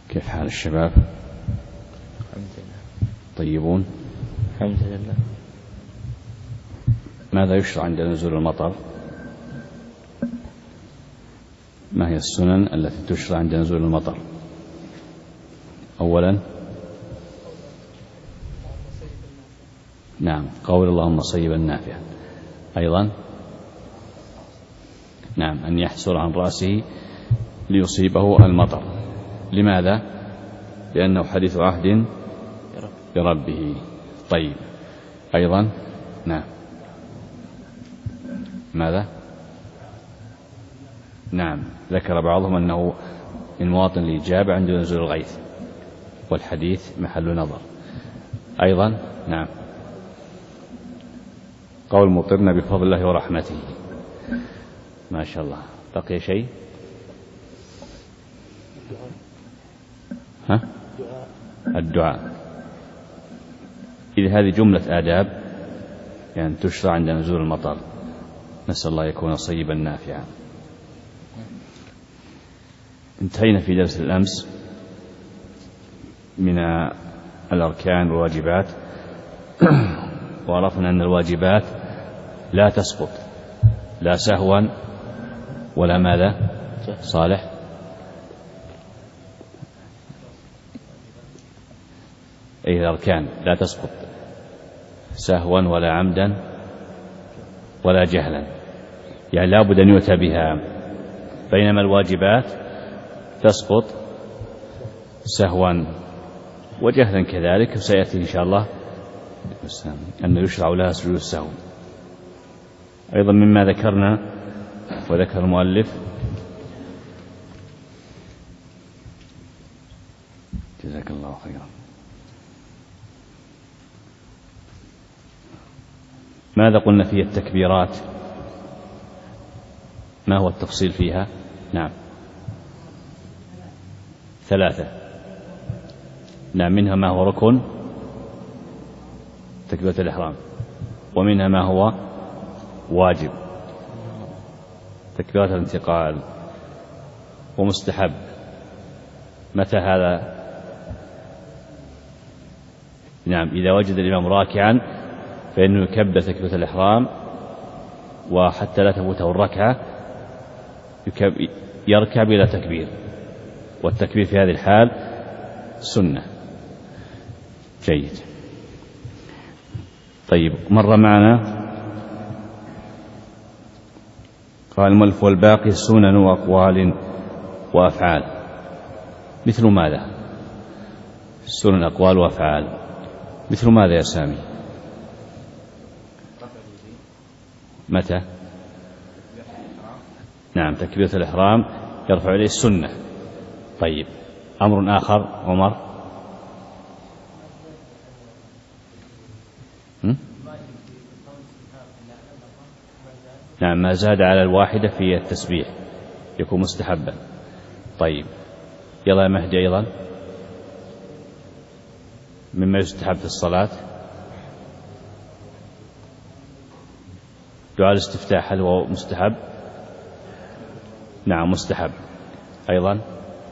كيف حال الشباب؟ الحمد لله. طيبون؟ الحمد لله. ماذا يشرع عند نزول المطر؟ ما هي السنن التي تشرع عند نزول المطر؟ أولا نعم قول اللهم صيبا نافعا. أيضا نعم أن يحسر عن رأسه ليصيبه المطر. لماذا؟ لأنه حديث عهد بربه. طيب أيضا نعم ماذا؟ نعم ذكر بعضهم أنه من مواطن الإجابة عند نزول الغيث، والحديث محل نظر. أيضا نعم قول مطرنا بفضل الله ورحمته. ما شاء الله. بقي شيء؟ ها؟ الدعاء. إذا هذه جملة آداب يعني تشرع عند نزول المطر. نسأل الله يكون صيبا نافعا. انتهينا في درس الأمس من الأركان والواجبات، وعرفنا أن الواجبات لا تسقط لا سهوا ولا ماذا؟ صالح. أي الأركان لا تسقط سهوا ولا عمدا ولا جهلا، يعني لا بد أن يؤتى بها، بينما الواجبات تسقط سهوا وجهلا كذلك، وسيأتي إن شاء الله أنه يشرع لها سجود السهو. أيضا مما ذكرنا وذكر المؤلف جزاك الله خيرا، ماذا قلنا في التكبيرات؟ ما هو التفصيل فيها؟ نعم 3. نعم منها ما هو ركن تكبيرة الإحرام، ومنها ما هو واجب تكبيرة الانتقال، ومستحب. متى هذا؟ نعم إذا وجد الإمام راكعا فإنه يكبر تكبيرة الإحرام، وحتى لا تفوته الركعة يركع بلا تكبير، والتكبير في هذه الحال سنة. جيد. طيب مر معنا قال المؤلف والباقي سنن وأقوال وأفعال. مثل ماذا؟ سنن أقوال وأفعال مثل ماذا يا سامي؟ متى؟ نعم تكبيرة الإحرام يرفع إليه السنة. طيب أمر آخر عمر؟ نعم ما زاد على الواحدة في التسبيح يكون مستحبا. طيب يلا يا مهدي أيضا مما يستحب في الصلاة دعاء الاستفتاح، هل هو مستحب؟ نعم مستحب. أيضا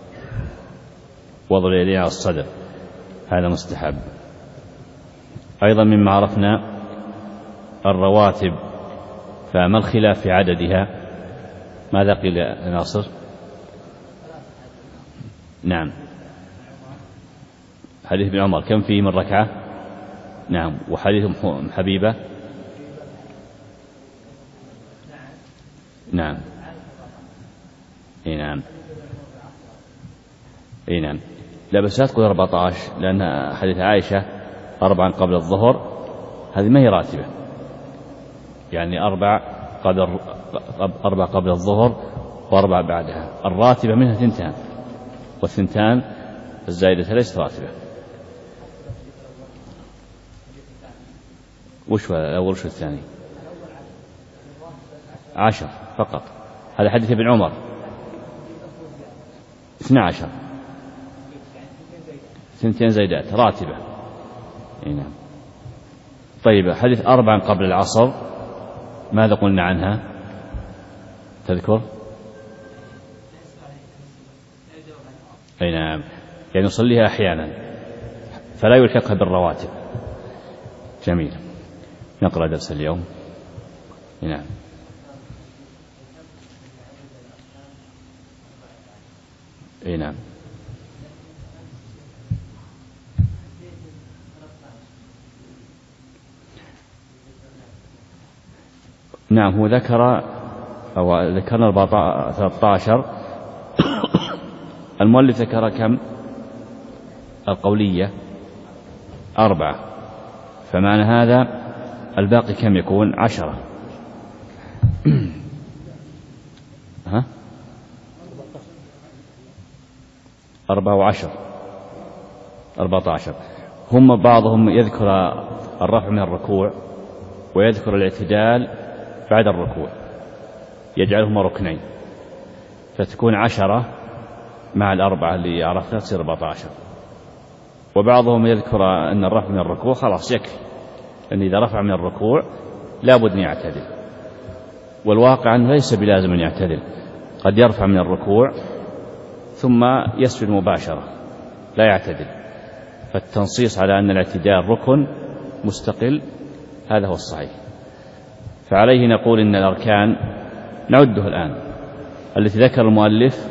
وضع اليدين على الصدر هذا مستحب. أيضا مما عرفنا الرواتب، فما الخلاف في عددها؟ ماذا قيل يا ناصر؟ نعم حديث ابن عمر كم فيه من ركعة؟ نعم. وحديث حبيبة؟ نعم اي نعم اي نعم. لا بس لا تقول 14، لأن حديث عائشة 4 قبل الظهر هذه ما هي راتبة، يعني 4 قبل الظهر و4 بعدها. الراتبة منها 2، والثنتان الزائدة ليست راتبة. وش الأول وش الثاني؟ 10 فقط. هذا حديث ابن عمر 12، 2 زيدات راتبة. نعم. طيب حديث 4 قبل العصر ماذا قلنا عنها؟ تذكر؟ أي نعم يعني يصليها أحيانا فلا يلحقها بالرواتب. جميل. نقرأ درس اليوم. نعم. نعم. نعم. هو ذكرنا 13. المؤلف ذكر كم؟ القولية 4، فمعنى هذا الباقي كم يكون؟ 10. 4 و10 14. هم بعضهم يذكر الرفع من الركوع ويذكر الاعتدال بعد الركوع، يجعلهما ركنين، فتكون 10 مع 4 اللي عرفتها تصير 14. وبعضهم يذكر أن الرفع من الركوع خلاص يكفي، أن إذا رفع من الركوع لابد أن يعتدل، والواقع أنه ليس بلازم أن يعتدل، قد يرفع من الركوع ثم يسجد مباشرة لا يعتدل، فالتنصيص على أن الاعتدال ركن مستقل هذا هو الصحيح. فعليه نقول إن الأركان نعدها الآن التي ذكر المؤلف: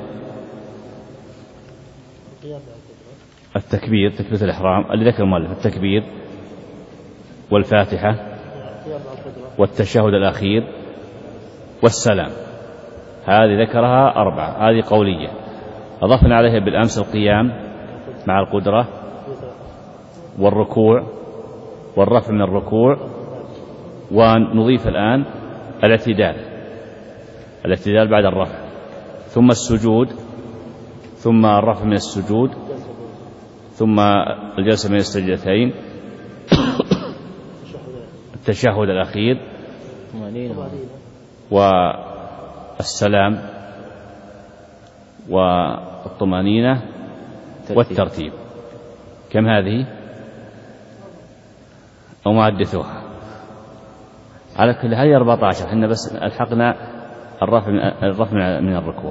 التكبير، تكبيرة الإحرام اللي ذكر المؤلف، التكبير والفاتحة والتشهد الأخير والسلام، هذه ذكرها 4، هذه قولية. أضفنا عليها بالأمس القيام مع القدرة والركوع والرفع من الركوع، ونضيف الآن الاعتدال بعد الرفع، ثم السجود، ثم الرفع من السجود، ثم الجلسة من السجدتين، التشهد الأخير والسلام والطمأنينة والترتيب. كم هذه؟ أو معدثوها على كل هذه 14. احنا بس الحقنا الرفع من الركوع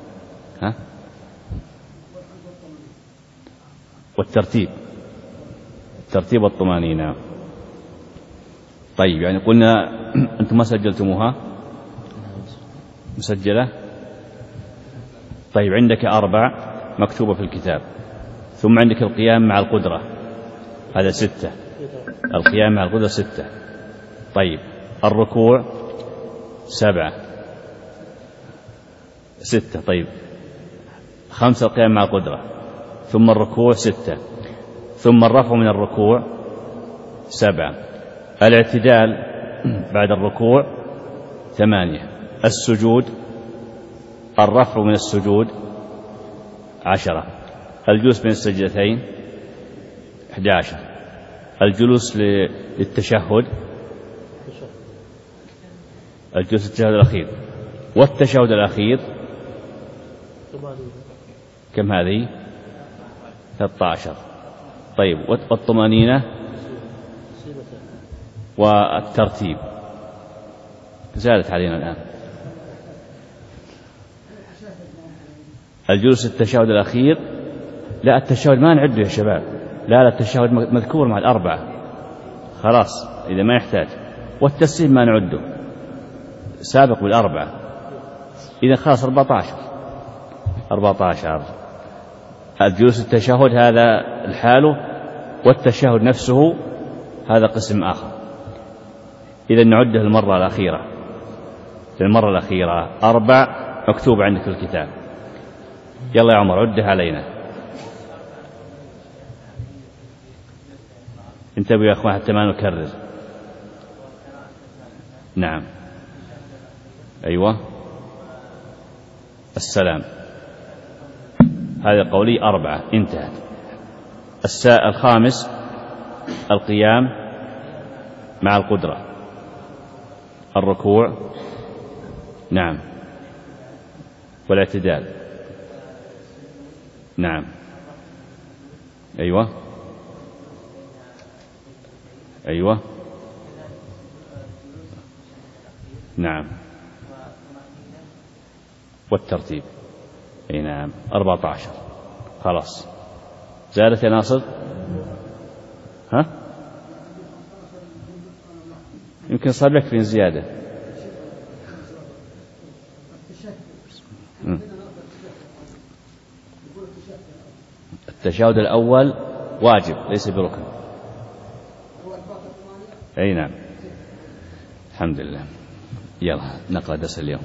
والترتيب والطمأنينة. طيب، يعني قلنا أنتم ما سجلتموها؟ مسجلة؟ طيب، عندك 4 مكتوبة في الكتاب، ثم عندك القيام مع القدرة، هذا 6. القيام مع القدرة 6. طيب، الركوع 7 6. طيب، 5 القيام مع القدرة، ثم الركوع 6، ثم الرفع من الركوع 7، الاعتدال بعد الركوع 8، السجود، الرفع من السجود 10، الجلوس بين السجدتين 11، الجلوس للتشهد، الجلوس التشهد الأخير والتشهد الأخير كم هذه؟ 13. طيب، والطمأنينة والترتيب زادت علينا الآن. الجلوس التشهد الأخير، لا التشهد ما نعده يا شباب، لا التشهد مذكور مع 4 خلاص إذا ما يحتاج، والتسليم ما نعده سابق بال4، إذا خلاص 14. الجلوس التشهد هذا الحاله، والتشهد نفسه هذا قسم آخر. إذا نعده المرة الأخيرة 4 مكتوبة عندك في الكتاب. يلا يا عمر عده علينا. انتبهوا يا أخوان حتى ما نكرر. نعم. أيوة. السلام، هذا قولي 4 انتهت. الخامس القيام مع القدرة، الركوع نعم، والاعتدال نعم. أيوة نعم، والترتيب أي نعم. 14 خلاص. زادت يا ناصر؟ ها؟ يمكن صار لك في زيادة. التشهد الأول واجب ليس بركن. أي نعم. الحمد لله. يلا نقرأ درس اليوم.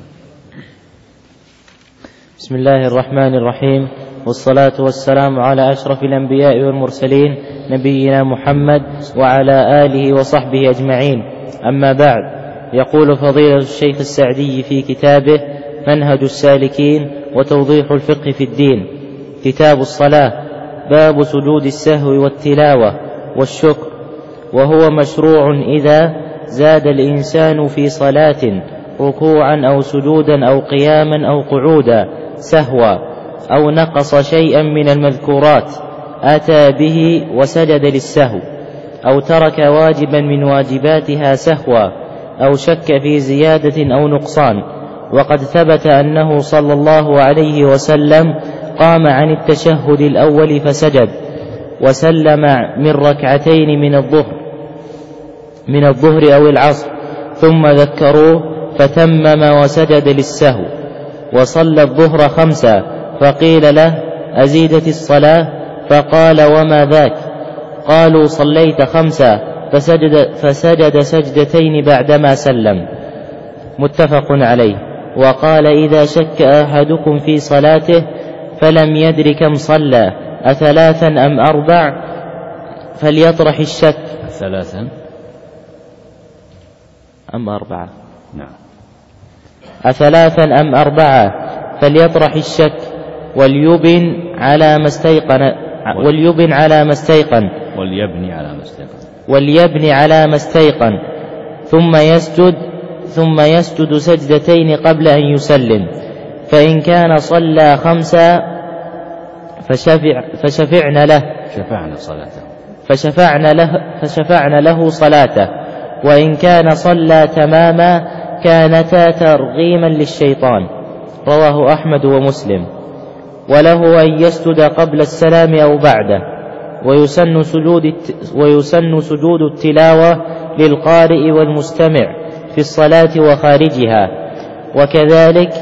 بسم الله الرحمن الرحيم، والصلاة والسلام على أشرف الأنبياء والمرسلين نبينا محمد وعلى آله وصحبه أجمعين. أما بعد، يقول فضيلة الشيخ السعدي في كتابه منهج السالكين وتوضيح الفقه في الدين، كتاب الصلاة، باب سجود السهو والتلاوة والشكر. وهو مشروع إذا زاد الإنسان في صلاة ركوعا أو سجودا أو قياما أو قعودا سهوا، أو نقص شيئا من المذكورات أتى به وسجد للسهو، أو ترك واجبا من واجباتها سهوا، أو شك في زيادة أو نقصان. وقد ثبت أنه صلى الله عليه وسلم قام عن التشهد الأول فسجد وسلم من ركعتين من الظهر أو العصر، ثم ذكروه فتمم وسجد للسهو. وصلى الظهر 5 فقيل له أزيدت الصلاة؟ فقال وما ذاك؟ قالوا صليت 5 فسجد سجدتين بعدما سلم. متفق عليه. وقال إذا شك أحدكم في صلاته فلم يدر كم صلى 3 أم 4 فليطرح الشك. 3 أم 4؟ نعم. 3 أم 4 فليطرح الشك وليبن على ما استيقن ثم يسجد سجدتين قبل أن يسلم. فإن كان صلى 5 فشفعن له صلاته، وإن كان صلى تماما كانتا ترغيما للشيطان. رواه أحمد ومسلم. وله أن يسجد قبل السلام أو بعده. ويسن سجود التلاوة للقارئ والمستمع في الصلاة وخارجها. وكذلك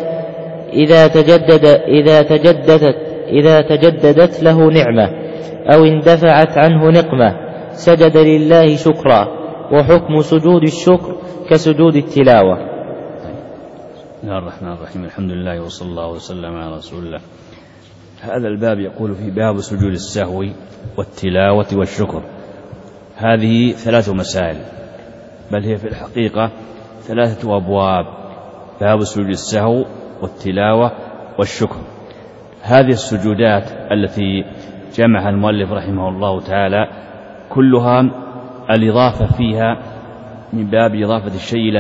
إذا تجددت له نعمة أو اندفعت عنه نقمة سجد لله شكرا. وحكم سجود الشكر كسجود التلاوة. بسم الله الرحمن الرحيم، الحمد لله وصلى الله وسلم على رسول الله. هذا الباب يقول في باب سجود السهو والتلاوة والشكر. هذه 3 مسائل، بل هي في الحقيقة 3 أبواب. باب سجود السهو والتلاوة والشكر. هذه السجودات التي جمعها المؤلف رحمه الله تعالى كلها الإضافة فيها من باب إضافة الشيء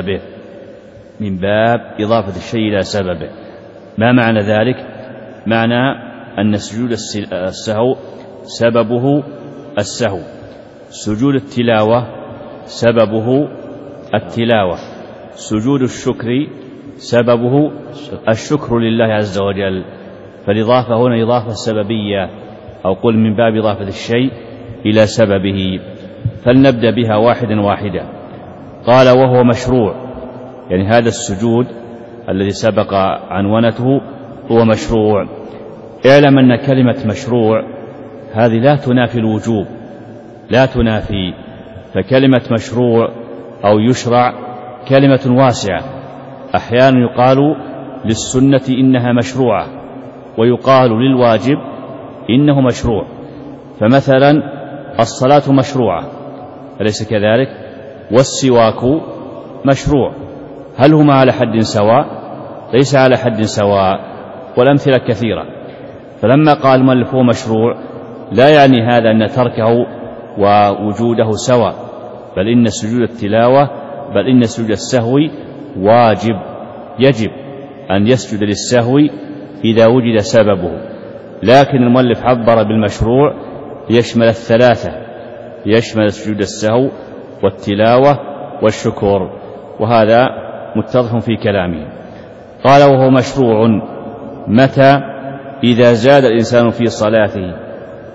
إلى سببه. ما معنى ذلك؟ معنى أن سجود السهو سببه السهو، سجود التلاوة سببه التلاوة، سجود الشكر سببه الشكر لله عز وجل. فالإضافة هنا إضافة سببية، أو قل من باب إضافة الشيء إلى سببه. فلنبدأ بها واحدا. قال وهو مشروع، يعني هذا السجود الذي سبق عنونته هو مشروع. اعلم أن كلمة مشروع هذه لا تنافي الوجوب، لا تنافي. فكلمة مشروع أو يشرع كلمة واسعة. أحيانا يقال للسنة إنها مشروعة، ويقال للواجب إنه مشروع. فمثلا الصلاة مشروعة، أليس كذلك؟ والسواك مشروع. هل هما على حد سواء؟ ليس على حد سواء، والأمثلة كثيرة. فلما قال المؤلف هو مشروع لا يعني هذا أن تركه ووجوده سواء، بل إن سجود السهو واجب، يجب أن يسجد للسهو إذا وجد سببه. لكن المؤلف عبر بالمشروع يشمل 3، يشمل سجود السهو والتلاوة والشكر، وهذا متضح في كلامه. قال وهو مشروع متى؟ إذا زاد الإنسان في صلاته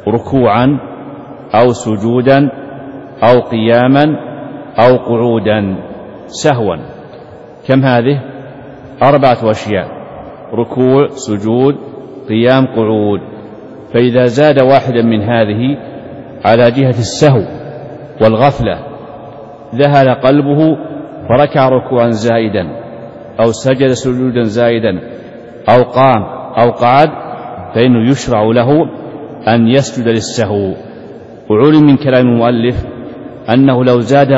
ركوعا أو سجودا أو قياما أو قعودا سهوا. كم هذه؟ 4 أشياء: ركوع، سجود، قيام، قعود. فإذا زاد واحدا من هذه على جهة السهو والغفلة ذهل قلبه فركع ركوعا زائدا أو سجد سجودا زائدا أو قام أو قعد، فإنه يشرع له أن يسجد للسهو. وعلم من كلام المؤلف أنه لو زاد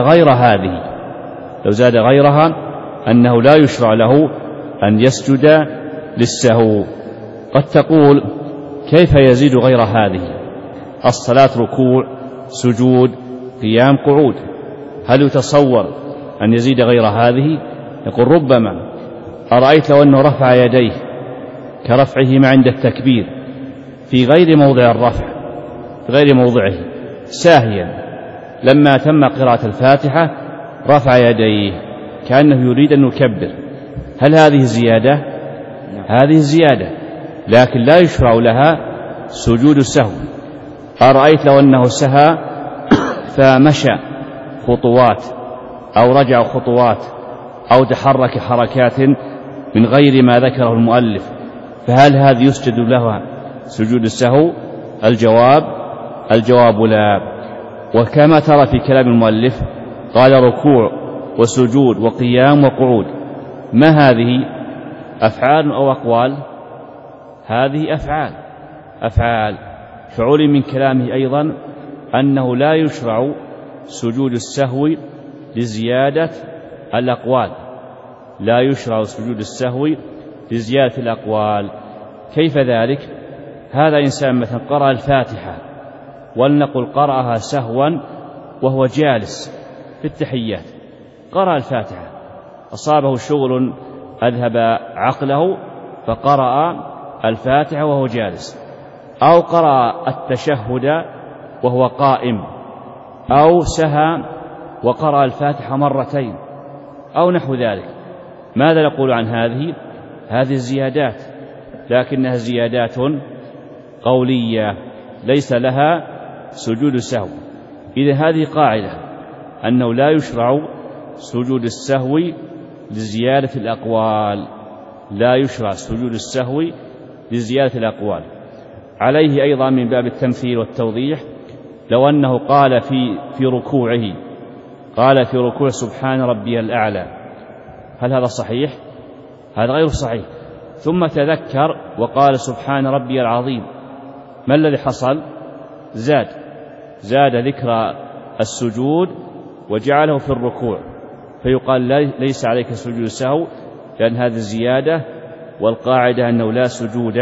غيرها أنه لا يشرع له أن يسجد للسهو. قد تقول: كيف يزيد غير هذه؟ الصلاة ركوع، سجود، قيام، قعود، هل يتصور أن يزيد غير هذه؟ يقول: ربما. أرأيت لو أنه رفع يديه كرفعهما عند التكبير في غير موضع الرفع، في غير موضعه، ساهيا، لما تم قراءة الفاتحة رفع يديه كأنه يريد أن يكبر، هل هذه زيادة؟ هذه زيادة، لكن لا يشرع لها سجود السهو. أرأيت لو أنه سهى فمشى خطوات أو رجع خطوات أو تحرك حركات من غير ما ذكره المؤلف، فهل هذا يسجد لها سجود السهو؟ الجواب لا. وكما ترى في كلام المؤلف قال: ركوع وسجود وقيام وقعود. ما هذه؟ أفعال أو أقوال؟ هذه أفعال. فعلم من كلامه أيضا أنه لا يشرع سجود السهو لزيادة الأقوال، لا يشرع سجود السهو لزيادة الأقوال. كيف ذلك؟ هذا إنسان مثلا قرأ الفاتحة، ولنقل قرأها سهوا وهو جالس في التحيات، قرأ الفاتحة، أصابه شغل أذهب عقله فقرأ الفاتحة وهو جالس، أو قرأ التشهد وهو قائم، أو سهى وقرأ الفاتحة مرتين، أو نحو ذلك. ماذا نقول عن هذه؟ هذه الزيادات، لكنها زيادات قولية ليس لها سجود السهو. إذا هذه قاعدة أنه لا يشرع سجود السهو لزيادة الأقوال، لا يشرع سجود السهو لزيادة الأقوال. عليه أيضا من باب التمثيل والتوضيح لو أنه قال في ركوعه، قال في ركوع: سبحان ربي الأعلى، هل هذا صحيح؟ هذا غير صحيح. ثم تذكر وقال: سبحان ربي العظيم، ما الذي حصل؟ زاد ذكر السجود وجعله في الركوع، فيقال ليس عليك سجود السهو، لأن هذه الزيادة، والقاعدة أنه لا سجود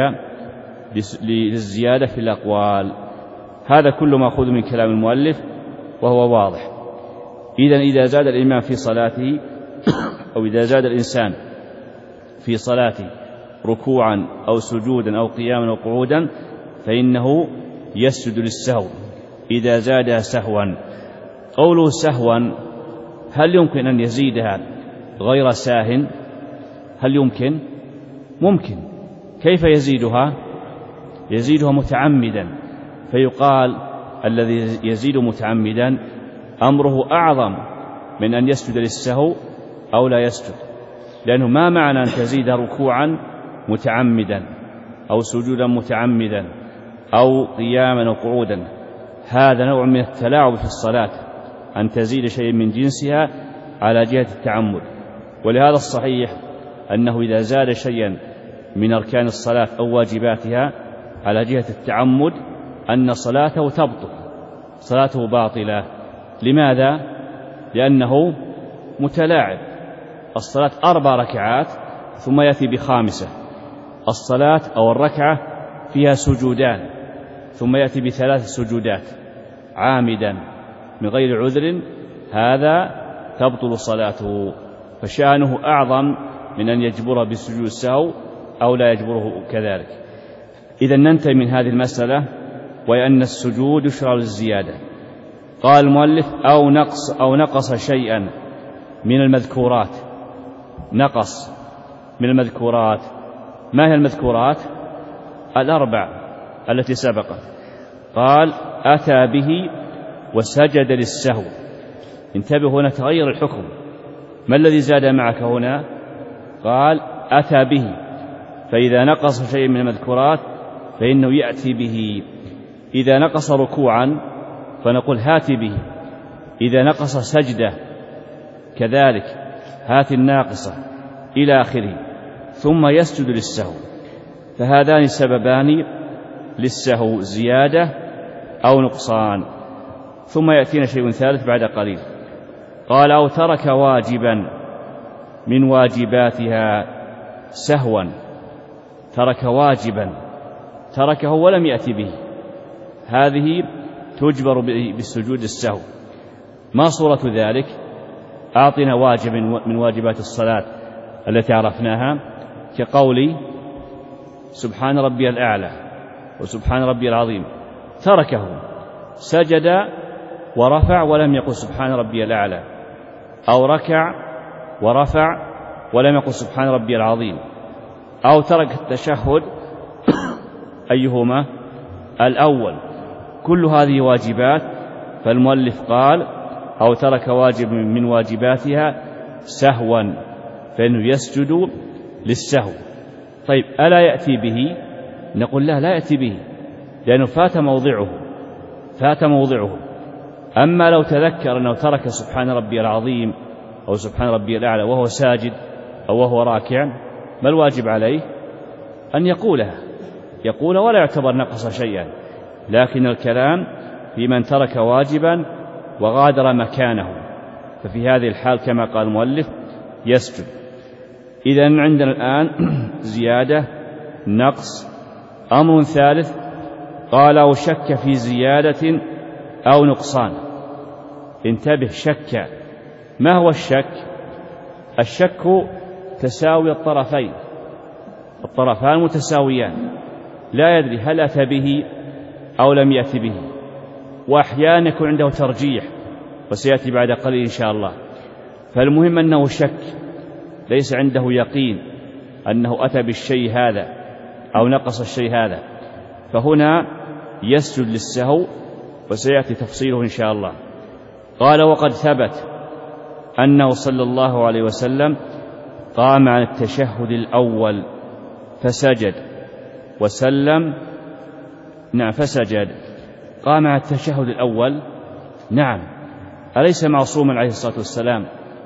للزيادة في الأقوال. هذا كل ما أخذ من كلام المؤلف وهو واضح. إذا زاد الإمام في صلاته أو إذا زاد الإنسان في صلاته ركوعا أو سجودا أو قياما أو قعودا فإنه يسجد للسهو إذا زادها سهوا. قوله سهوا، هل يمكن أن يزيدها غير ساه؟ هل يمكن؟ ممكن. كيف يزيدها؟ يزيدها متعمدا، فيقال الذي يزيد متعمدا أمره أعظم من أن يسجد للسهو أو لا يسجد، لأنه ما معنى أن تزيد ركوعا متعمدا أو سجودا متعمدا أو قياما أو قعودا؟ هذا نوع من التلاعب في الصلاة، أن تزيد شيء من جنسها على جهة التعمد. ولهذا الصحيح أنه إذا زاد شيئا من أركان الصلاة أو واجباتها على جهة التعمد أن صلاته تبطل، صلاته باطلة. لماذا؟ لأنه متلاعب. الصلاة 4 ركعات ثم يأتي ب5. الصلاة أو الركعة فيها سجودان ثم يأتي ب3 سجودات عامدا من غير عذر، هذا تبطل صلاته، فشأنه أعظم من أن يجبر بسجود السهو أو لا يجبره كذلك. إذا ننتهي من هذه المسألة، وهي أن السجود يشرع للزيادة. قال المؤلف: أو نقص شيئا من المذكورات. نقص من المذكورات. ما هي المذكورات؟ 4 التي سبقت: قال أتى به وسجد للسهو. انتبه، هنا تغير الحكم. ما الذي زاد معك هنا؟ قال أتى به، فإذا نقص شيء من المذكورات فإنه يأتي به. إذا نقص ركوعا فنقول هات به، إذا نقص سجدة كذلك هات الناقصة إلى آخره، ثم يسجد للسهو. فهذان سببان للسهو، زيادة أو نقصان. ثم يأتينا شيء ثالث بعد قليل، قال أو ترك واجبا من واجباتها سهوا. ترك واجبا، تركه ولم يأتي به، هذه تجبر بالسجود السهو. ما صورة ذلك؟ أعطنا واجب من واجبات الصلاة التي عرفناها، كقولي سبحان ربي الأعلى وسبحان ربي العظيم، تركه، سجد ورفع ولم يقل سبحان ربي الأعلى، أو ركع ورفع ولم يقل سبحان ربي العظيم، أو ترك التشهد أيهما؟ الأول. كل هذه واجبات، فالمؤلف قال أو ترك واجب من واجباتها سهوا فإنه يسجد للسهو. طيب ألا يأتي به؟ نقول لا يأتي به، لأنه فات موضعه. أما لو تذكر أنه ترك سبحان ربي العظيم أو سبحان ربي الأعلى وهو ساجد أو وهو راكع، ما الواجب عليه؟ أن يقول ولا يعتبر نقص شيئا. لكن الكلام في من ترك واجبا وغادر مكانه، ففي هذه الحال كما قال المؤلف يسجد. إذن عندنا الآن زيادة، نقص. أمر ثالث، قال أو شك في زيادة أو نقصان. انتبه، شك. ما هو الشك؟ الشك تساوي الطرفين، الطرفان متساويان، لا يدري هل أتى به أو لم يأتي به، وأحيانا يكون عنده ترجيح وسيأتي بعد قليل إن شاء الله. فالمهم أنه شك، ليس عنده يقين أنه أتى بالشيء هذا أو نقص الشيء هذا، فهنا يسجد للسهو وسيأتي تفصيله إن شاء الله. قال وقد ثبت أنه صلى الله عليه وسلم قام عن التشهد الأول فسجد وسلم. نعم، فسجد. قام عن التشهد الأول، نعم. أليس معصوما عليه الصلاة والسلام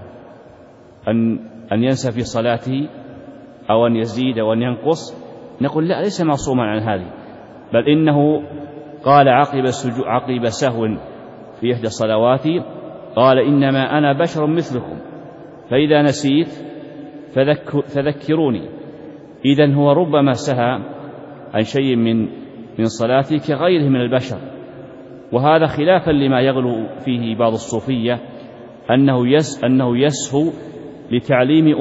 أن ينسى في صلاته أو أن يزيد أو أن ينقص؟ نقول لا، ليس معصوما عن هذه، بل إنه قال عقب سهو في إحدى صلواتي، قال إنما أنا بشر مثلكم فإذا نسيت فذكروني. إذن هو ربما سهى عن شيء من صلاتي كغيره من البشر. وهذا خلافا لما يغلو فيه بعض الصوفية، أنه يسهو لتعليم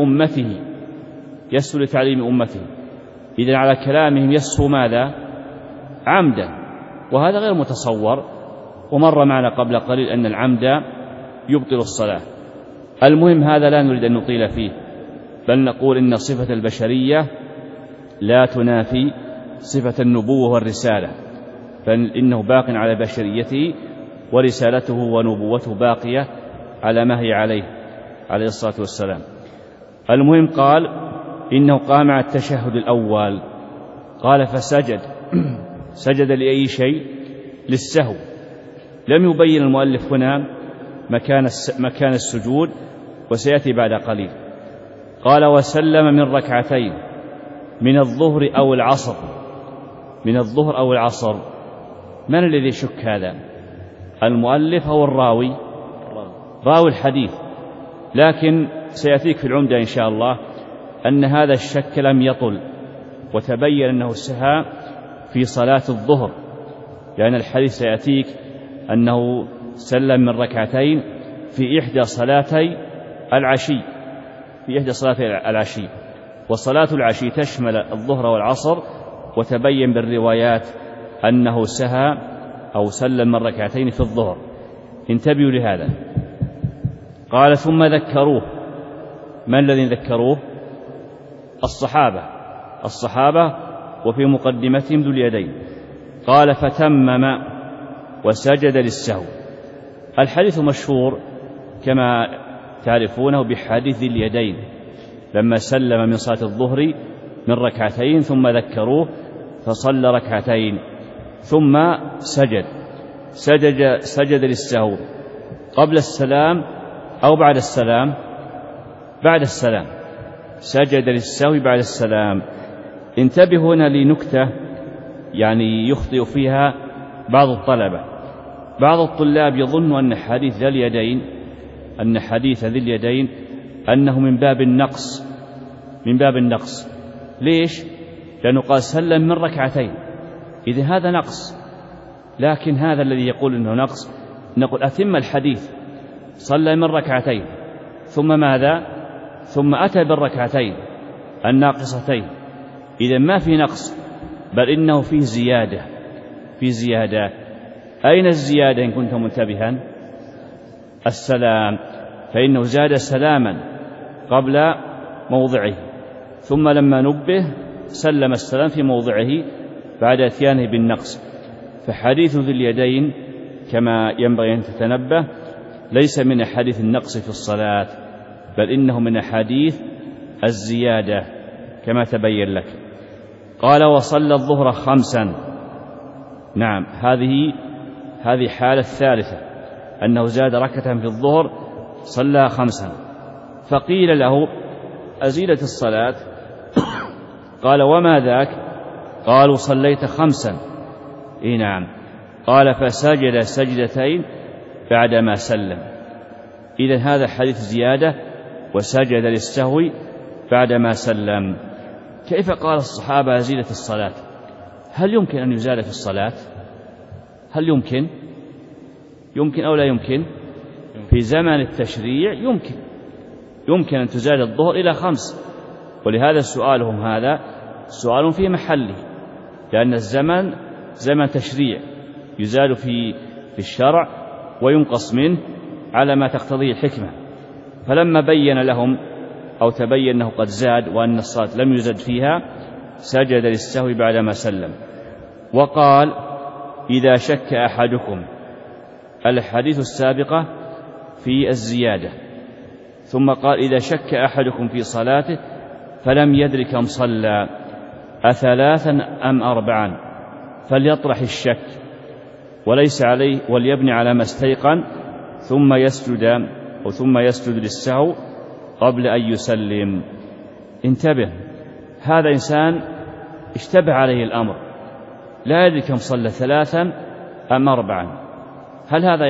أمته، إذن على كلامهم يسهو ماذا؟ عمدا، وهذا غير متصور. ومر معنا قبل قليل أن العمد يبطل الصلاة. المهم هذا لا نريد أن نطيل فيه، بل نقول إن صفة البشرية لا تنافي صفة النبوة والرسالة، فإنه باق على بشريته، ورسالته ونبوته باقية على ما هي عليه الصلاة والسلام. المهم قال إنه قام على التشهد الأول، قال فسجد. سجد لأي شيء؟ للسهو. لم يبين المؤلف هنا مكان السجود، وسيأتي بعد قليل. قال وسلم من ركعتين من الظهر أو العصر. من الظهر أو العصر، من الذي يشك هذا؟ المؤلف أو الراوي؟ راوي الحديث. لكن سيأتيك في العمدة إن شاء الله أن هذا الشك لم يطل، وتبين أنه سهى في صلاة الظهر، لأن الحديث سيأتيك أنه سلم من ركعتين في إحدى صلاتي العشي، وصلاة العشي تشمل الظهر والعصر، وتبين بالروايات أنه سهى أو سلم من ركعتين في الظهر. انتبهوا لهذا. قال ثم ذكروه. من الذين ذكروه؟ الصحابة، وفي مقدمتهم ذو اليدين. قال فتمم وسجد للسهو. الحديث مشهور كما تعرفونه بحديث ذي اليدين لما سلم من صلاة الظهر من ركعتين ثم ذكروه فصلى ركعتين ثم سجد للسهو قبل السلام أو بعد السلام؟ بعد السلام، سجد للسهو بعد السلام. انتبهوا هنا لنكتة يعني يخطئ فيها بعض الطلبة. بعض الطلاب يظن أن حديث ذي اليدين أنه من باب النقص. ليش؟ لأنه قال سلم من ركعتين، إذن هذا نقص. لكن هذا الذي يقول أنه نقص نقول أتم الحديث، صلى من ركعتين ثم ماذا؟ ثم أتى بالركعتين الناقصتين، إذن ما في نقص بل إنه فيه زيادة. أين الزيادة إن كنت منتبها؟ السلام، فإنه زاد سلاما قبل موضعه ثم لما نبه سلم السلام في موضعه بعد اتيانه بالنقص. فحديث ذي اليدين كما ينبغي أن تتنبه ليس من أحاديث النقص في الصلاة، بل إنه من أحاديث الزيادة كما تبين لك. قال وصلى الظهر 5. نعم، هذه حالة الثالثة، أنه زاد ركعة في الظهر صلى 5. فقيل له أزيلت الصلاة؟ قال وما ذاك؟ قالوا صليت 5. نعم. قال فسجد سجدتين بعدما سلم. إذن هذا حديث زيادة وسجد للسهو بعدما سلم. كيف قال الصحابة أزيلت الصلاة؟ هل يمكن أن يزال في الصلاة؟ هل يمكن أو لا يمكن؟ في زمن التشريع يمكن أن تزال الظهر إلى 5، ولهذا سؤالهم هذا سؤال في محله، لأن الزمن زمن تشريع يزال في الشرع وينقص منه على ما تقتضيه الحكمة. فلما بين لهم أو تبين أنه قد زاد وأن الصلاة لم يزد فيها سجد للسهو بعدما سلم. وقال إذا شك أحدكم، الحديث السابقة في الزيادة، ثم قال إذا شك أحدكم في صلاته فلم يدر كم صلى أ3 أم 4 فليطرح الشك وليس عليه وليبني على ما استيقن ثم يسجد للسهو قبل أن يسلم. انتبه، هذا إنسان اشتبه عليه الأمر، لا يدري كم صلى 3 أم 4. هل هذا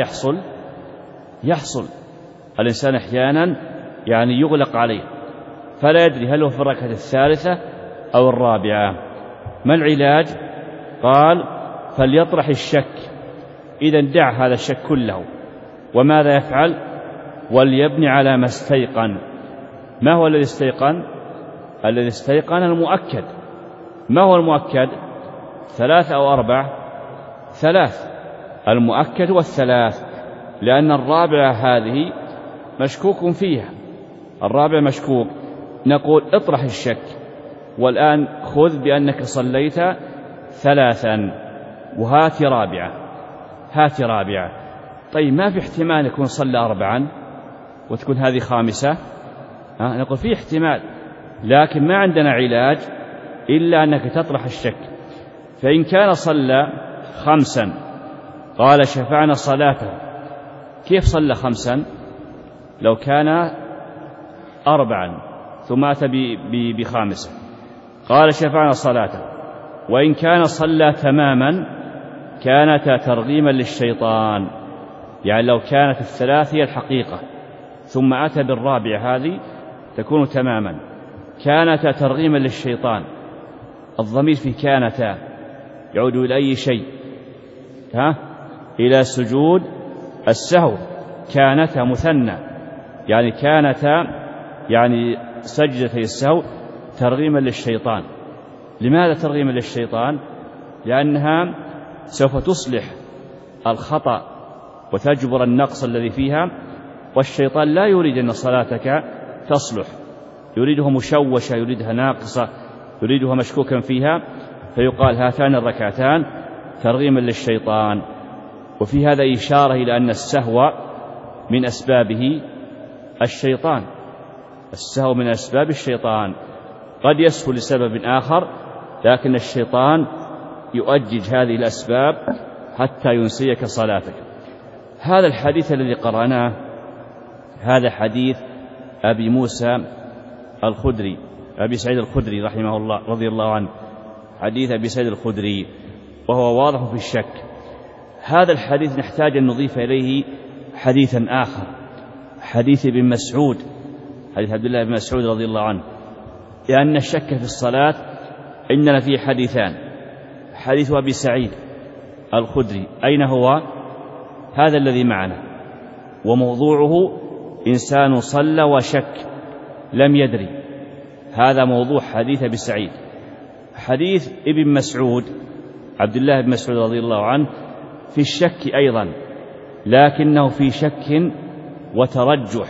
يحصل؟ الإنسان أحيانا يعني يغلق عليه فلا يدري هل هو في الركعة 3 أو 4. ما العلاج؟ قال فليطرح الشك. إذن دع هذا الشك كله، وماذا يفعل؟ وليبني على ما استيقن. ما هو الذي استيقن؟ الذي استيقن المؤكد. ما هو المؤكد؟ 3 أو 4؟ 3. المؤكد والثلاث، لأن الرابعة هذه مشكوك فيها، الرابع مشكوك. نقول اطرح الشك، والآن خذ بأنك صليت 3 وهات رابعة. طيب ما في احتمال يكون صلى 4 وتكون هذه 5؟ نقول في احتمال، لكن ما عندنا علاج إلا أنك تطرح الشك. فإن كان صلى 5 قال شفعنا صلاته. كيف صلى 5 لو كان 4 ثم أتى ب5؟ قال شفعنا صلاته. وإن كان صلى تماما كانت ترغيما للشيطان، يعني لو كانت 3 هي الحقيقة ثم أتى بالرابعة هذه تكون تماما، كانت ترغيما للشيطان. الضمير في كانتا يعود إلى أي شيء؟ إلى سجود السهو. كانتا مثنى، يعني كانتا يعني سجدتي السهو ترغيما للشيطان. لماذا ترغيما للشيطان؟ لأنها سوف تصلح الخطأ وتجبر النقص الذي فيها، والشيطان لا يريد أن صلاتك تصلح، يريدها مشوشة، يريدها ناقصة، يريدها مشكوكا فيها، فيقال هاتان الركعتان ترغيما للشيطان. وفي هذا إشارة إلى أن السهو من أسبابه الشيطان. السهو من أسباب الشيطان، قد يسهو لسبب آخر، لكن الشيطان يؤجج هذه الأسباب حتى ينسيك صلاتك. هذا الحديث الذي قرأناه هذا حديث أبي موسى الخدري، أبي سعيد الخدري رحمه الله رضي الله عنه، حديث أبي سعيد الخدري، وهو واضح في الشك. هذا الحديث نحتاج أن نضيف إليه حديثا آخر، حديث ابن مسعود، حديث عبد الله بن مسعود رضي الله عنه، لأن الشك في الصلاة عندنا فيه حديثان. حديث أبي سعيد الخدري أين هو؟ هذا الذي معنا، وموضوعه إنسان صلى وشك لم يدري، هذا موضوع حديث أبي سعيد. حديث ابن مسعود عبد الله بن مسعود رضي الله عنه في الشك أيضا، لكنه في شك وترجح،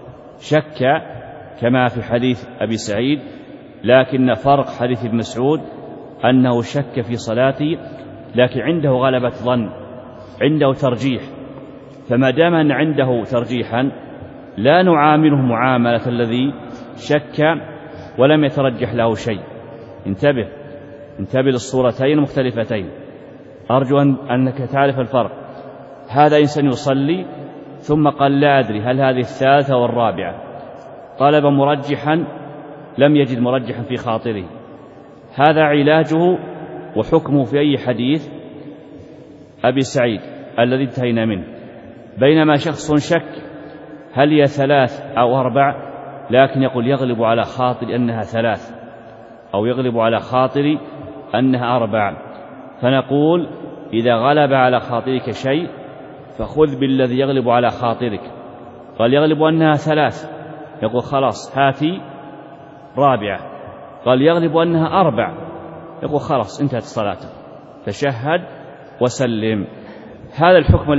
شك كما في حديث أبي سعيد، لكن فرق حديث ابن مسعود أنه شك في صلاته، لكن عنده غلبة ظن، عنده ترجيح. فما دام أن عنده ترجيحا لا نعامله معاملة الذي شك ولم يترجح له شيء. انتبه للصورتين مختلفتين، أرجو أنك تعرف الفرق. هذا إنسان يصلي ثم قال لا أدري هل هذه الثالثة والرابعة، طلب مرجحا لم يجد مرجحا في خاطره، هذا علاجه وحكمه في أي حديث أبي سعيد الذي انتهينا منه. بينما شخص شك هل هي 3 أو 4، لكن يقول يغلب على خاطري أنها 3 أو يغلب على خاطري أنها 4، فنقول إذا غلب على خاطرك شيء فخذ بالذي يغلب على خاطرك. قال يغلب أنها 3، يقول خلاص هاتي 4. قال يغلب أنها 4، يقول خلاص انتهت صلاته، تشهد وسلم. هذا الحكم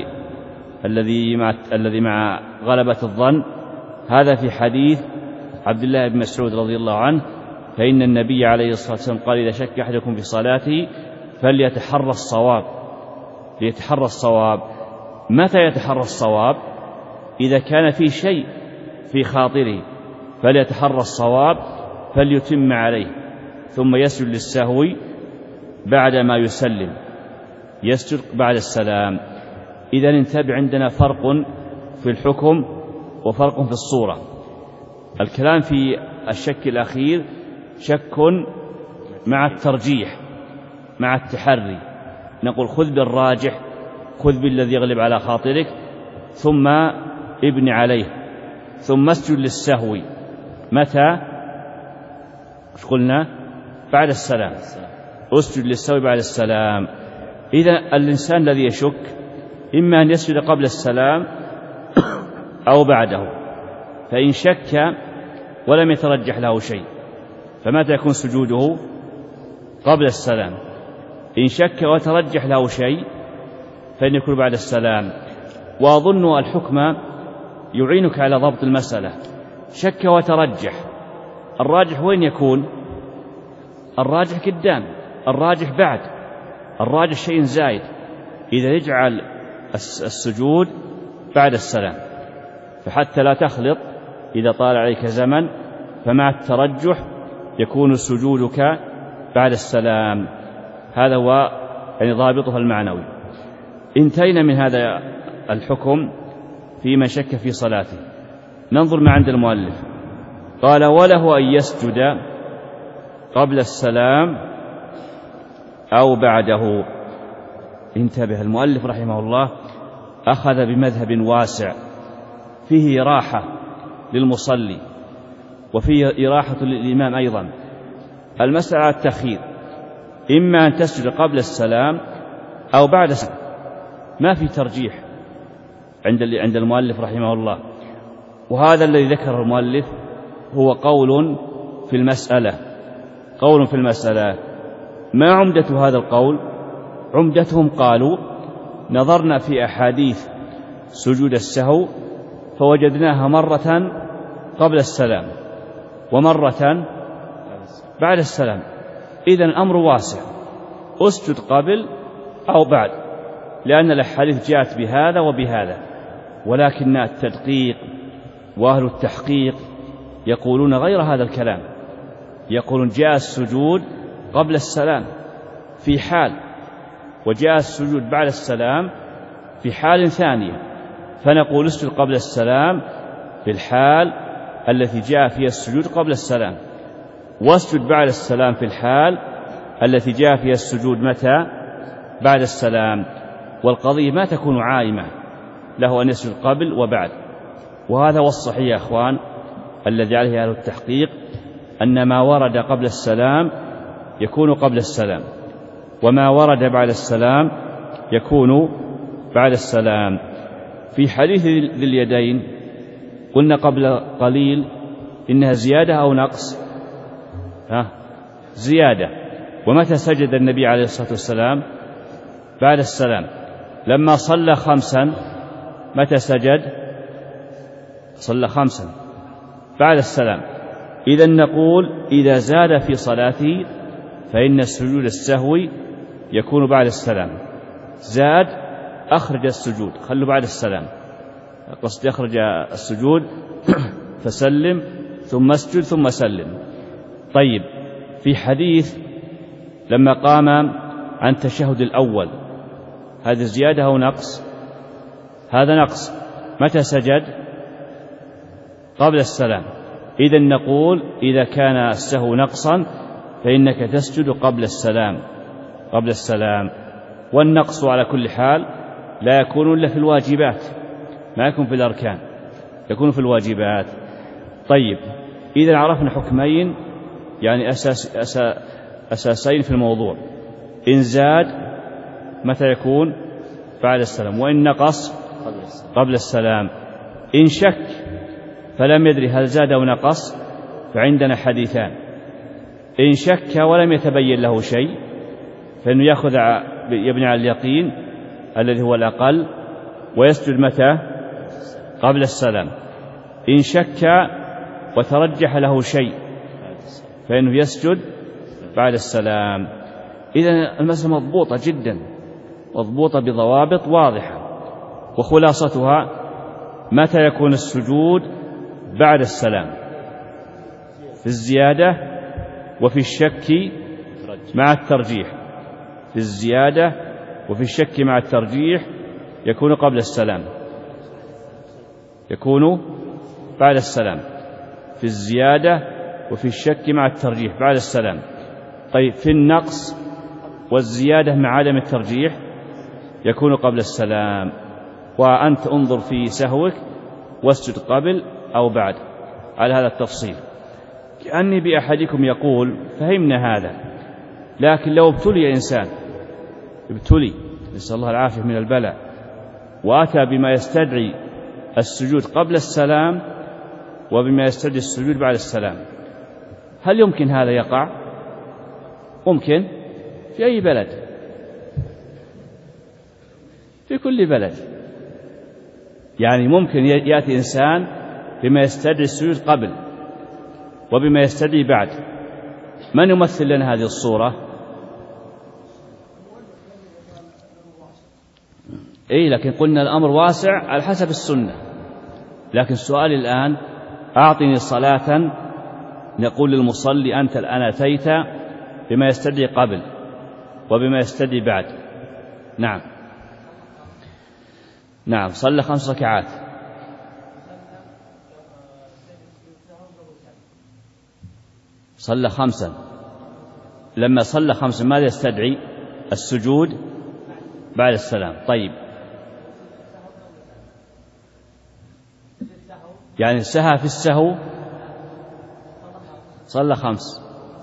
الذي مع غلبة الظن، هذا في حديث عبد الله بن مسعود رضي الله عنه، فإن النبي عليه الصلاة والسلام قال إذا شك أحدكم في صلاته فليتحرى الصواب. ليتحرى الصواب، متى يتحرى الصواب؟ إذا كان في شيء في خاطره فليتحرى الصواب فليتم عليه، ثم يسجد للسهو بعد ما يسلم، يسجد بعد السلام. إذا انتبه، عندنا فرق في الحكم وفرق في الصورة. الكلام في الشك الأخير شك مع الترجيح مع التحري، نقول خذ بالراجح، خذ بالذي يغلب على خاطرك، ثم ابن عليه، ثم اسجد للسهو. متى؟ قلنا بعد السلام، اسجد للسهو بعد السلام. إذا الإنسان الذي يشك إما أن يسجد قبل السلام أو بعده، فإن شك ولم يترجح له شيء فمتى يكون سجوده؟ قبل السلام. إن شك وترجح له شيء فإن يكون بعد السلام. وأظن الحكم يعينك على ضبط المسألة. شك وترجح، الراجح وين يكون؟ الراجح قدام، الراجح بعد، الراجح شيء زائد. إذا يجعل السجود بعد السلام، فحتى لا تخلط إذا طال عليك زمن، فمع الترجح يكون سجودك بعد السلام. هذا هو يعني ضابطه المعنوي. انتهينا من هذا الحكم في من شك في صلاته. ننظر ما عند المؤلف. قال وله أن يسجد قبل السلام أو بعده. انتبه، المؤلف رحمه الله أخذ بمذهب واسع فيه راحة للمصلي وفيه راحة للإمام أيضا. المسألة على التخيير، إما أن تسجد قبل السلام أو بعد السلام، ما في ترجيح عند المؤلف رحمه الله. وهذا الذي ذكره المؤلف هو قول في المسألة، قول في المسألة. ما عمدة هذا القول؟ عمدتهم قالوا نظرنا في أحاديث سجود السهو فوجدناها مرة قبل السلام ومرة بعد السلام. إذن الأمر واسع، أسجد قبل أو بعد، لأن الأحاديث جاءت بهذا وبهذا، ولكن التدقيق وأهل التحقيق يقولون غير هذا الكلام، يقولون جاء السجود قبل السلام في حال، وجاء السجود بعد السلام في حال ثانية، فنقول اسجد قبل السلام في الحال التي جاء فيها السجود قبل السلام، واسجد بعد السلام في الحال التي جاء فيها السجود متى؟ بعد السلام. والقضية ما تكون عائمة، له أن يسجد قبل وبعد. وهذا هو الصحيح يا أخوان الذي عليه أهل التحقيق، أن ما ورد قبل السلام يكون قبل السلام، وما ورد بعد السلام يكون بعد السلام. في حديث ذي اليدين قلنا قبل قليل إنها زيادة أو نقص؟ زيادة. ومتى سجد النبي عليه الصلاة والسلام؟ بعد السلام. لما صلى 5 متى سجد؟ صلى 5 بعد السلام. إذن نقول إذا زاد في صلاته فإن السجود السهوي يكون بعد السلام. زاد أخرج السجود، خلوا بعد السلام، قصد أخرج السجود فسلم ثم اسجد ثم سلم. طيب، في حديث لما قام عن التشهد الأول، هذا زيادة أو نقص؟ هذا نقص. متى سجد؟ قبل السلام. إذن نقول إذا كان السهو نقصا فإنك تسجد قبل السلام، قبل السلام. والنقص على كل حال لا يكون إلا في الواجبات، ما يكون في الأركان، يكون في الواجبات. طيب، إذا عرفنا حكمين يعني أساسين في الموضوع. إن زاد متى يكون؟ بعد السلام. وإن نقص قبل السلام. إن شك فلم يدري هل زاد أو نقص فعندنا حديثان. إن شك ولم يتبين له شيء فإنه يبني على اليقين الذي هو الأقل ويسجد متى؟ قبل السلام. إن شك وترجح له شيء فإنه يسجد بعد السلام. إذن المسألة مضبوطة جدا، مضبوطة بضوابط واضحة، وخلاصتها متى يكون السجود؟ بعد السلام، في الزيادة وفي الشك مع الترجيح. في الزيادة وفي الشك مع الترجيح يكون قبل السلام، يكون بعد السلام. في الزيادة وفي الشك مع الترجيح بعد السلام. طيب، في النقص والزيادة مع عدم الترجيح يكون قبل السلام. وأنت انظر في سهوك واسجد قبل أو بعد على هذا التفصيل. كأني بأحدكم يقول فهمنا هذا، لكن لو ابتلي إنسان، ابتلي نسأل الله العافية من البلاء، وأتى بما يستدعي السجود قبل السلام وبما يستدعي السجود بعد السلام، هل يمكن هذا يقع؟ ممكن في أي بلد، في كل بلد. يعني ممكن يأتي إنسان بما يستدعي السجود قبل وبما يستدعي بعد. من يمثل لنا هذه الصورة؟ لكن قلنا الأمر واسع على حسب السنة. لكن السؤال الآن، أعطني صلاة نقول للمصلي أنت الآن أتيت بما يستدعي قبل وبما يستدعي بعد. نعم، صلى 5 ركعات. صلى 5. لما صلى 5 ماذا يستدعي؟ السجود بعد السلام. طيب، يعني سهى في السهو، صلى 5.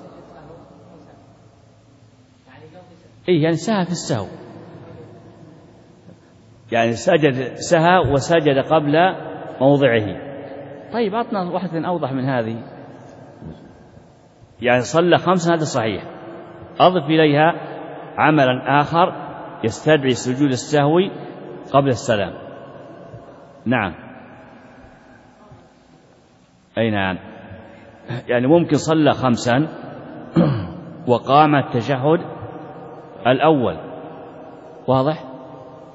يعني سهى في السهو، يعني سهى وسجد قبل موضعه. طيب، أعطنا واحدة أوضح من هذه. يعني صلى 5 هذا صحيح، أضف إليها عملا آخر يستدعي سجود السهو قبل السلام. نعم، أي نعم، يعني ممكن صلى 5 وقام التشهد الأول، واضح؟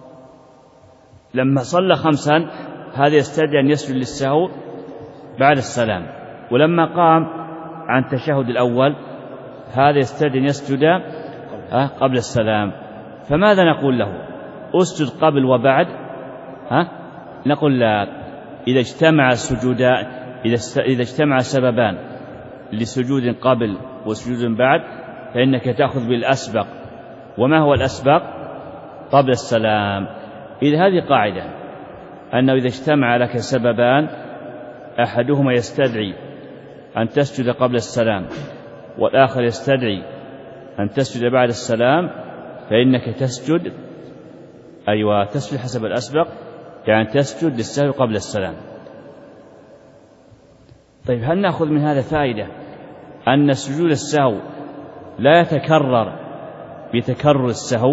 لما صلى 5 هذا يستدعي أن يسجد للسهو بعد السلام، ولما قام عن التشهد الأول هذا يستدعي أن يسجد قبل السلام. فماذا نقول له؟ أسجد قبل وبعد؟ نقول لا. إذا اجتمع السجودان، إذا اجتمع سببان لسجود قبل وسجود بعد فإنك تأخذ بالأسبق. وما هو الأسبق؟ قبل السلام. إذا هذه قاعدة أنه إذا اجتمع لك سببان أحدهما يستدعي أن تسجد قبل السلام والآخر يستدعي أن تسجد بعد السلام فإنك تسجد تسجد حسب الأسبق، يعني تسجد للسهو قبل السلام. طيب هل نأخذ من هذا فائدة أن سجود السهو لا يتكرر بتكرر السهو؟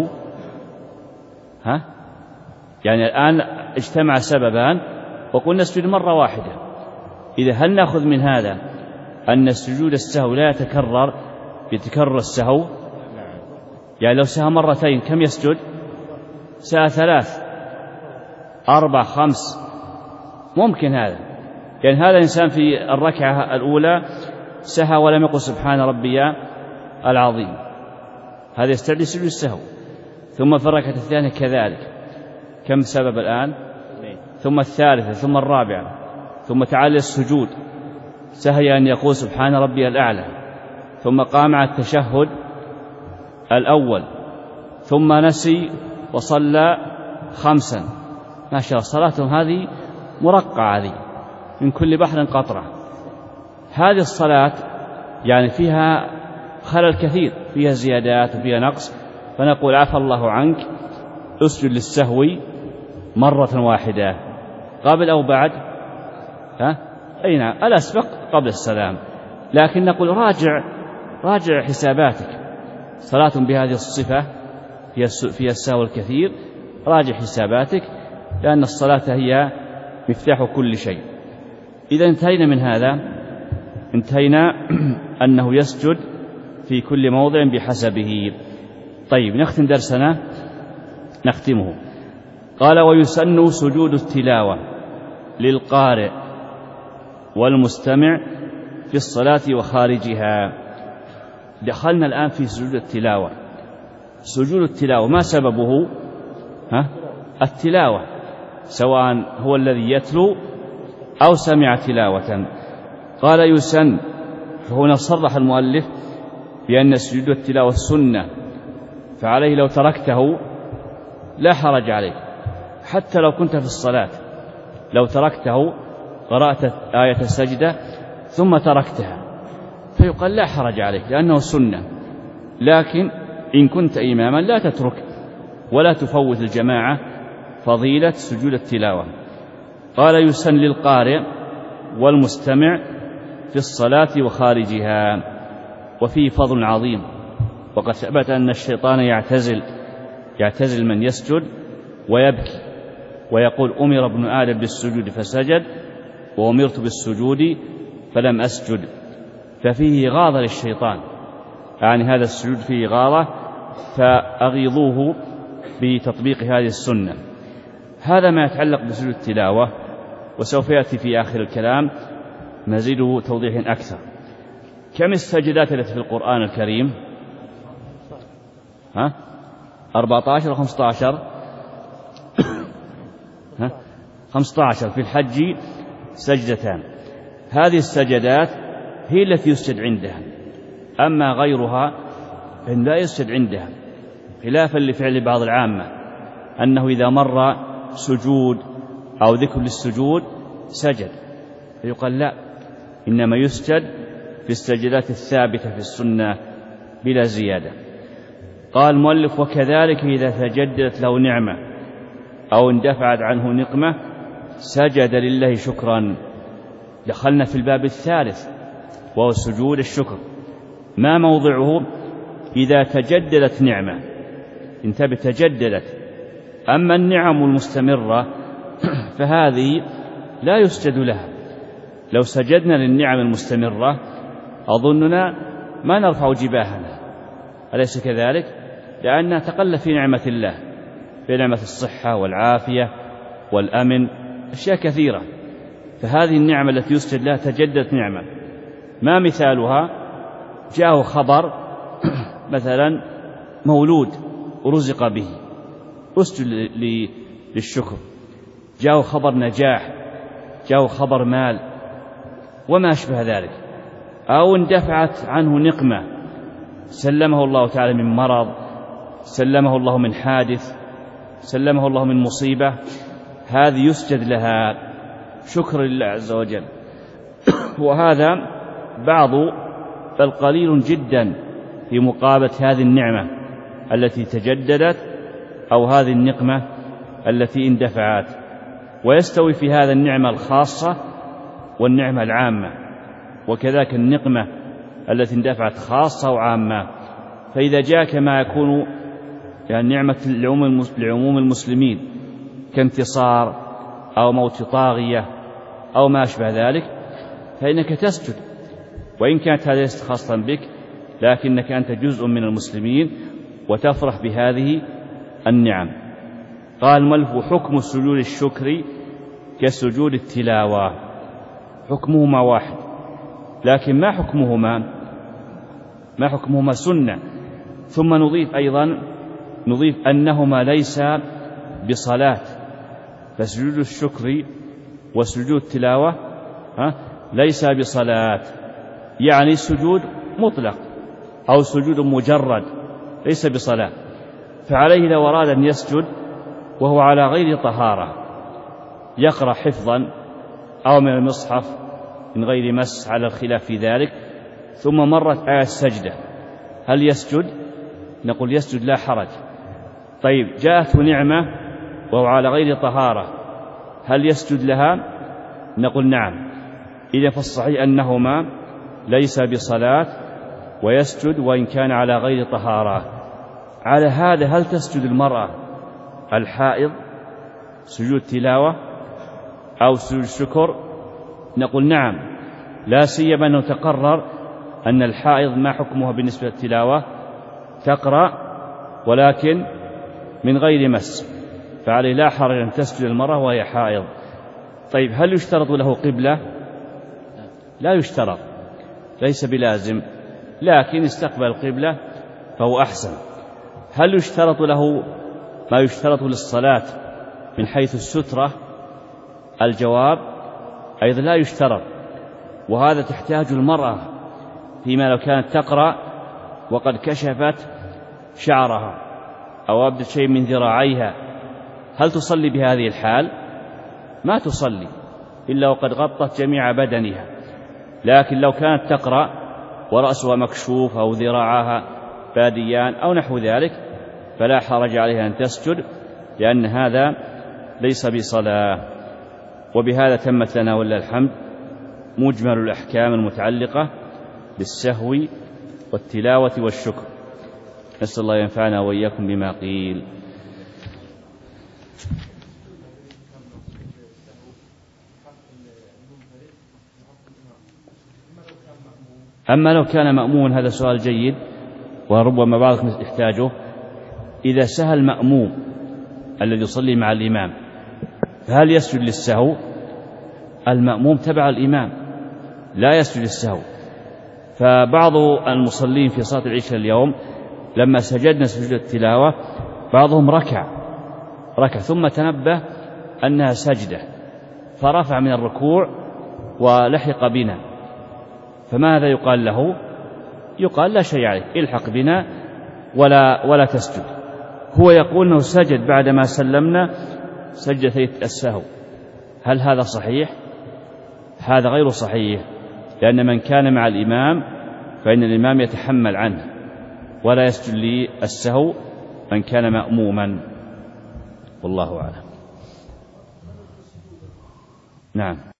يعني الآن اجتمع سببان وقلنا نسجد مرة واحدة. إذا هل نأخذ من هذا أن سجود السهو لا يتكرر بتكرر السهو؟ يعني لو سهى مرتين كم يسجد؟ سهى 3 4 5 ممكن هذا. يعني هذا الإنسان في الركعة الأولى سهى ولم يقل سبحان ربي العظيم، هذا يستدعي سجود السهو. ثم في الركعة الثانية كذلك، كم سبب الآن؟ ثم الثالثة ثم الرابعة، ثم تعالى السجود سهي أن يقول سبحان ربي الأعلى، ثم قام على التشهد الأول، ثم نسي وصلى 5. ما شاء الله صلاتهم هذه مرقعة هذه من كل بحر قطرة. هذه الصلاة يعني فيها خلل كثير، فيها زيادات وفيها نقص، فنقول عفى الله عنك اسجد للسهو مرة واحدة قبل أو بعد. أي نعم الأسبق قبل السلام، لكن نقول راجع حساباتك. صلاة بهذه الصفة فيها السهو الكثير، راجع حساباتك، لأن الصلاة هي مفتاح كل شيء. إذا انتهينا من هذا، انتهينا أنه يسجد في كل موضع بحسبه. طيب نختم درسنا، نختمه. قال ويسن سجود التلاوة للقارئ والمستمع في الصلاة وخارجها. دخلنا الآن في سجود التلاوة. سجود التلاوة ما سببه؟ التلاوة، سواء هو الذي يتلو أو سمع تلاوة. قال يسن، فهنا صرح المؤلف بأن سجود التلاوة السنة، فعليه لو تركته لا حرج عليك، حتى لو كنت في الصلاة لو تركته قرأت آية السجدة ثم تركتها فيقال لا حرج عليك لأنه سنة. لكن إن كنت إماما لا تترك ولا تفوت الجماعة فضيلة سجود التلاوة. قال يسن للقارئ والمستمع في الصلاة وخارجها، وفيه فضل عظيم. وقد ثبت أن الشيطان يعتزل من يسجد ويبكي ويقول أمر ابن آدم بالسجود فسجد وأمرت بالسجود فلم أسجد، ففيه غاضة للشيطان، يعني هذا السجود فيه غاضة، فأغيظوه بتطبيق هذه السنة. هذا ما يتعلق بسجود التلاوة، وسوف يأتي في آخر الكلام مزيده توضيح أكثر. كم السجدات التي في القرآن الكريم؟ 14 و 15؟ 15. في الحج سجدتان. هذه السجدات هي التي يسجد عندها، أما غيرها فإن لا يسجد عندها، خلافا لفعل بعض العامة أنه إذا مر سجود أو ذكر للسجود سجد، فيقال لا، إنما يسجد في السجدات الثابتة في السنة بلا زيادة. قال المؤلف وكذلك إذا تجددت له نعمة أو اندفعت عنه نقمة سجد لله شكرا. دخلنا في الباب الثالث وهو سجود الشكر. ما موضعه؟ إذا تجددت نعمة، انتبه، تجددت. أما النعم المستمرة فهذه لا يسجد لها. لو سجدنا للنعم المستمرة أظننا ما نرفع جباهنا، أليس كذلك؟ لأنها تقل في نعمة الله، في نعمة الصحة والعافية والأمن، أشياء كثيرة. فهذه النعمة التي يسجد لها تجدد نعمة. ما مثالها؟ جاءه خبر مثلا مولود ورزق به، أسجد للشكر. جاءه خبر نجاح، جاءه خبر مال وما أشبه ذلك. أو اندفعت عنه نقمة سلمه الله تعالى من مرض، سلمه الله من حادث، سلمه الله من مصيبة، هذه يسجد لها شكر لله عز وجل. وهذا بعض بل قليل جدا في مقابلة هذه النعمة التي تجددت أو هذه النقمة التي اندفعت. ويستوي في هذا النعمة الخاصة والنعمة العامة، وكذلك النقمة التي اندفعت خاصة وعامة. فإذا جاء كما يكون يعني نعمة لعموم المسلمين كانتصار أو موت طاغية أو ما أشبه ذلك، فإنك تسجد، وإن كانت هذه ليست خاصة بك، لكنك أنت جزء من المسلمين وتفرح بهذه النعم. قال المؤلف: حكم سجود الشكر كسجود التلاوة، حكمهما واحد، لكن ما حكمهما سنة. ثم نضيف أنهما ليس بصلاة، فسجود الشكر وسجود التلاوة ليس بصلاة، يعني سجود مطلق أو سجود مجرد ليس بصلاة. فعليه لو أراد أن يسجد وهو على غير طهارة، يقرأ حفظا أو من المصحف من غير مس على الخلاف في ذلك، ثم مرت آية السجدة، هل يسجد؟ نقول يسجد لا حرج. طيب جاءته نعمة وهو على غير طهارة، هل يسجد لها؟ نقول نعم. إذا فالصحيح أنهما ليس بصلاة ويسجد وإن كان على غير طهارة. على هذا هل تسجد المرأة الحائض سجود تلاوة أو سجود شكر؟ نقول نعم، لا سيما أنه تقرر أن الحائض ما حكمها بالنسبة للتلاوة، تقرأ ولكن من غير مس، فعليه لا حرج أن تسجد المرأة وهي حائض. طيب هل يشترط له قبلة؟ لا يشترط، ليس بلازم، لكن استقبل القبلة فهو أحسن. هل يشترط له ما يشترط للصلاة من حيث السترة؟ الجواب أيضا لا يشترط، وهذا تحتاج المرأة فيما لو كانت تقرأ وقد كشفت شعرها أو أبدت شيء من ذراعيها، هل تصلي بهذه الحال؟ ما تصلي إلا وقد غطت جميع بدنها. لكن لو كانت تقرأ ورأسها مكشوف أو ذراعها باديان أو نحو ذلك فلا حرج عليها أن تسجد، لأن هذا ليس بصلاة. وبهذا تمت لنا ولله الحمد مجمل الأحكام المتعلقة بالسهو والتلاوة والشكر. نسأل الله ينفعنا وإياكم بما قيل. أما لو كان مأمون، هذا سؤال جيد وربما بعضكم يحتاجه. إذا سهى المأموم الذي يصلي مع الإمام فهل يسجد للسهو؟ المأموم تبع الإمام لا يسجد للسهو. فبعض المصلين في صلاة العشاء اليوم لما سجدنا سجود التلاوة بعضهم ركع ثم تنبه أنها سجدة فرفع من الركوع ولحق بنا، فماذا يقال له؟ يقال لا شيء عليك، الحق بنا ولا تسجد. هو يقول أنه سجد بعدما سلمنا سجدتي السهو. هل هذا صحيح؟ هذا غير صحيح، لأن من كان مع الإمام فإن الإمام يتحمل عنه ولا يسجد للسهو من كان مأموما، والله أعلم. نعم.